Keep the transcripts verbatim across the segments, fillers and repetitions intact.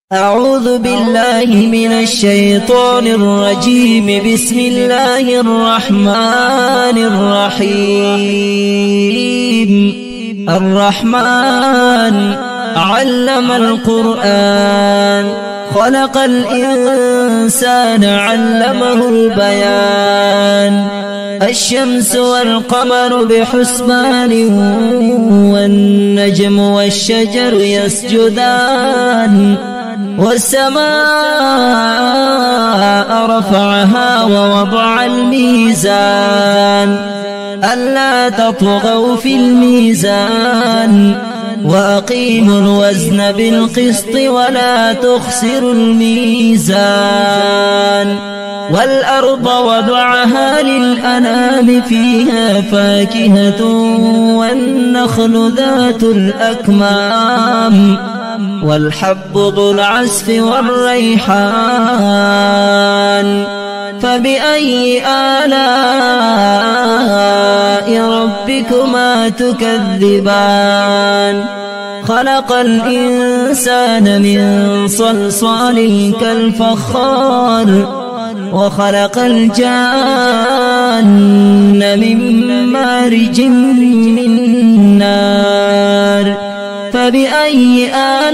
أعوذ بالله من الشيطان الرجيم. بسم الله الرحمن الرحيم. الرحمن علم القرآن، خلق الإنسان علمه البيان. الشمس والقمر بحسبان، والنجم والشجر يسجدان. والسماء رفعها ووضع الميزان، ألا تطغوا في الميزان، وأقيموا الوزن بالقسط ولا تخسروا الميزان. والأرض وضعها للأنام، فيها فاكهة والنخل ذات الأكمام، والحب ذو العصف والريحان. فبأي آلاء ربكما تكذبان؟ خلق الإنسان من صلصال كالفخار، وخلق الجان من مارج من نار. فبأي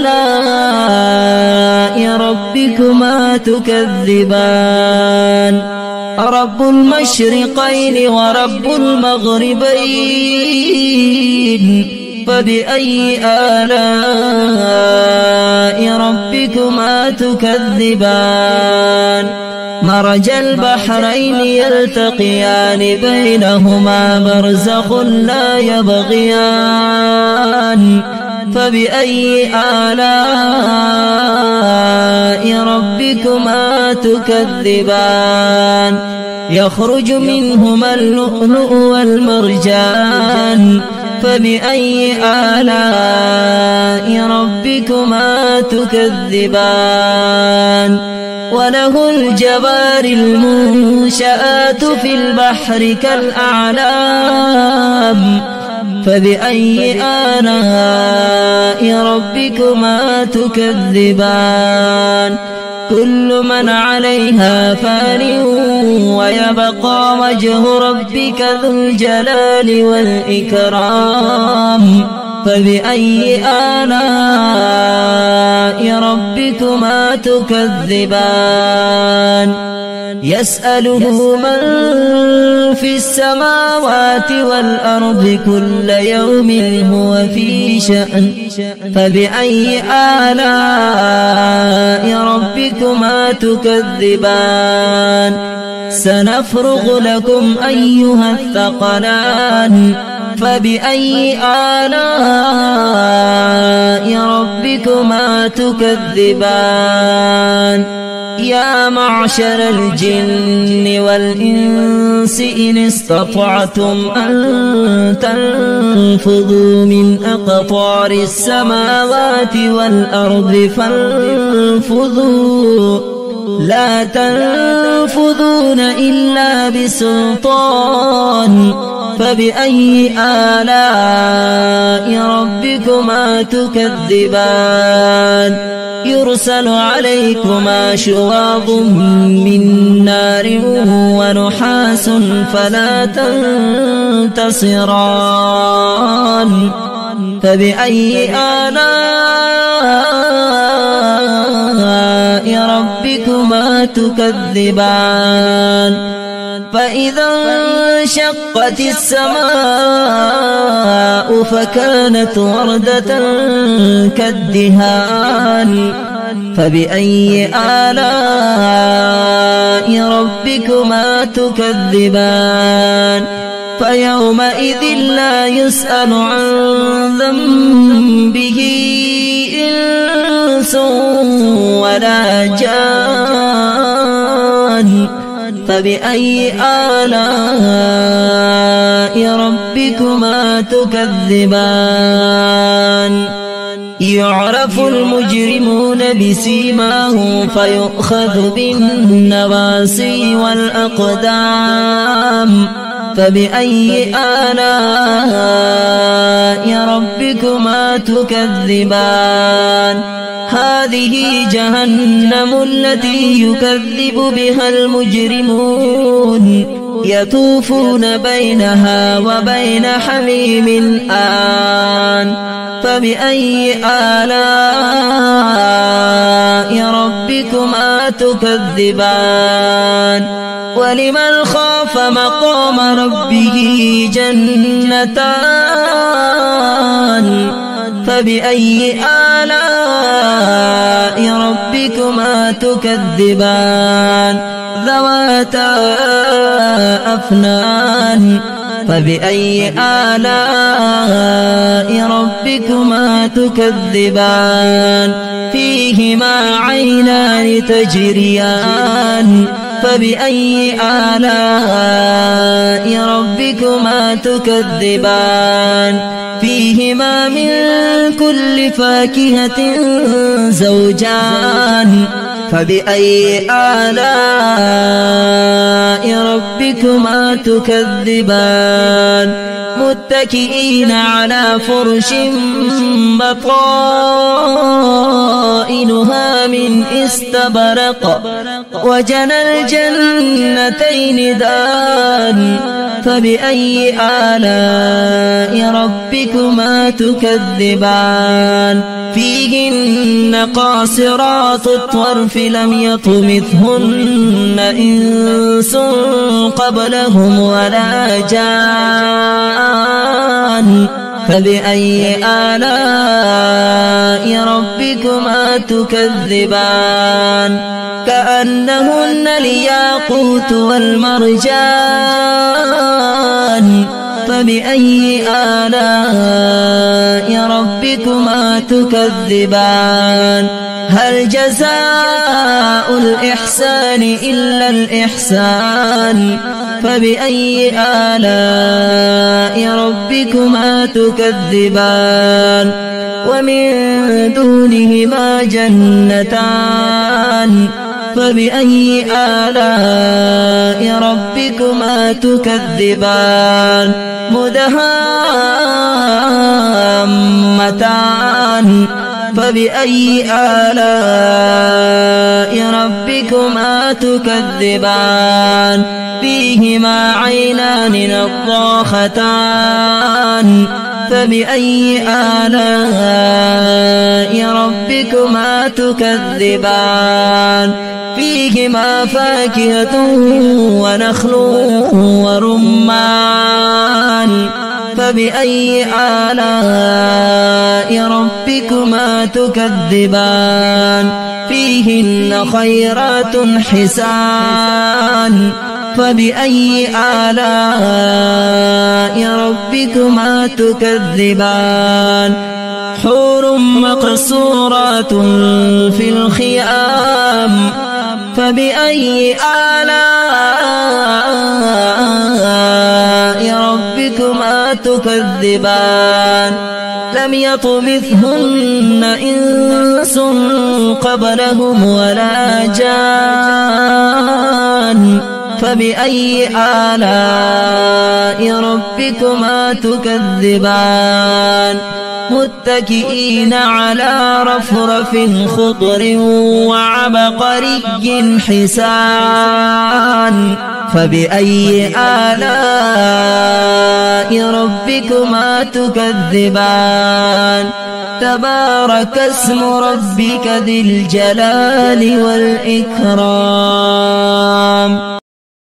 آلاء ربكما تكذبان؟ رب المشرقين ورب المغربين. فبأي آلاء ربكما تكذبان؟ مرج البحرين يلتقيان، بينهما برزخ لا يبغيان. فبأي آلاء ربكما تكذبان؟ يخرج منهما اللؤلؤ والمرجان. فبأي آلاء ربكما تكذبان؟ وله الجوار المنشآت في البحر كالأعلام. فبأي آلاء ربكما تكذبان؟ كل من عليها فان، ويبقى وجه ربك ذو الجلال والإكرام. فبأي آلاء ربكما تكذبان؟ يسأله من في السماوات والأرض كل يوم هو في شأن. فبأي آلاء ربكما تكذبان؟ سنفرغ لكم أيها الثقلان. فبأي آلاء ربكما تكذبان؟ يا معشر الجن والإنس إن استطعتم أن تنفذوا من أقطار السماوات والأرض فانفذوا، لا تنفذون إلا بسلطان. فبأي آلاء ربكما تكذبان؟ يرسل عليكما شواظ من نار ونحاس فلا تنتصران. فبأي آلاء ربكما تكذبان؟ فإذا انشقت السماء فكانت وردة كالدهان. فبأي آلاء ربكما تكذبان؟ فيومئذ لا يسأل عن ذنبه إنس ولا جان. فبأي آلاء ربكما تكذبان؟ يعرف المجرمون بسيماهم فيؤخذ بالنواصي والأقدام. فبأي آلاء ربكما تكذبان هذه جهنم التي يكذب بها المجرمون يطوفون بينها وبين حميم آن فبأي آلاء ربكما تكذبان ولمن خاف مقام ربه جنتان فبأي آلاء ربكما تكذبان ذواتا أفنان فبأي آلاء ربكما تكذبان فيهما عينان تجريان فبأي آلاء ربكما تكذبان فيهما من كل فاكهة زوجان فبأي آلاء ربكما تكذبان متكئين على فرش بطائنها من استبرق وجنى الجنتين دان فبأي آلاء ربكما تكذبان فيهن قاصرات الطرف لم يطمثهن إنس قبلهم ولا جان فبأي آلاء ربكما تكذبان كأنهن الياقوت والمرجان فبأي آلاء ربكما تكذبان هل جزاء الإحسان إلا الإحسان فبأي آلاء ربكما تكذبان ومن دونهما جنتان فبأي آلاء ربكما تكذبان مدهامتان فبأي آلاء ربكما تكذبان فيهما عينان نضاختان فبأي آلاء ربكما تكذبان فيهما فاكهة ونخل ورمان فبأي آلاء ربكما تكذبان فيهن خيرات حسان فبأي آلاء ربكما تكذبان حور مقصورات في الخيام فبأي آلاء ربكما تكذبان لم يطمثهن إنس قبلهم ولا جان فبأي آلاء ربكما تكذبان متكئين على رفرف خضر وعبقري حسان فبأي آلاء ربكما تكذبان تبارك اسم ربك ذي الجلال والإكرام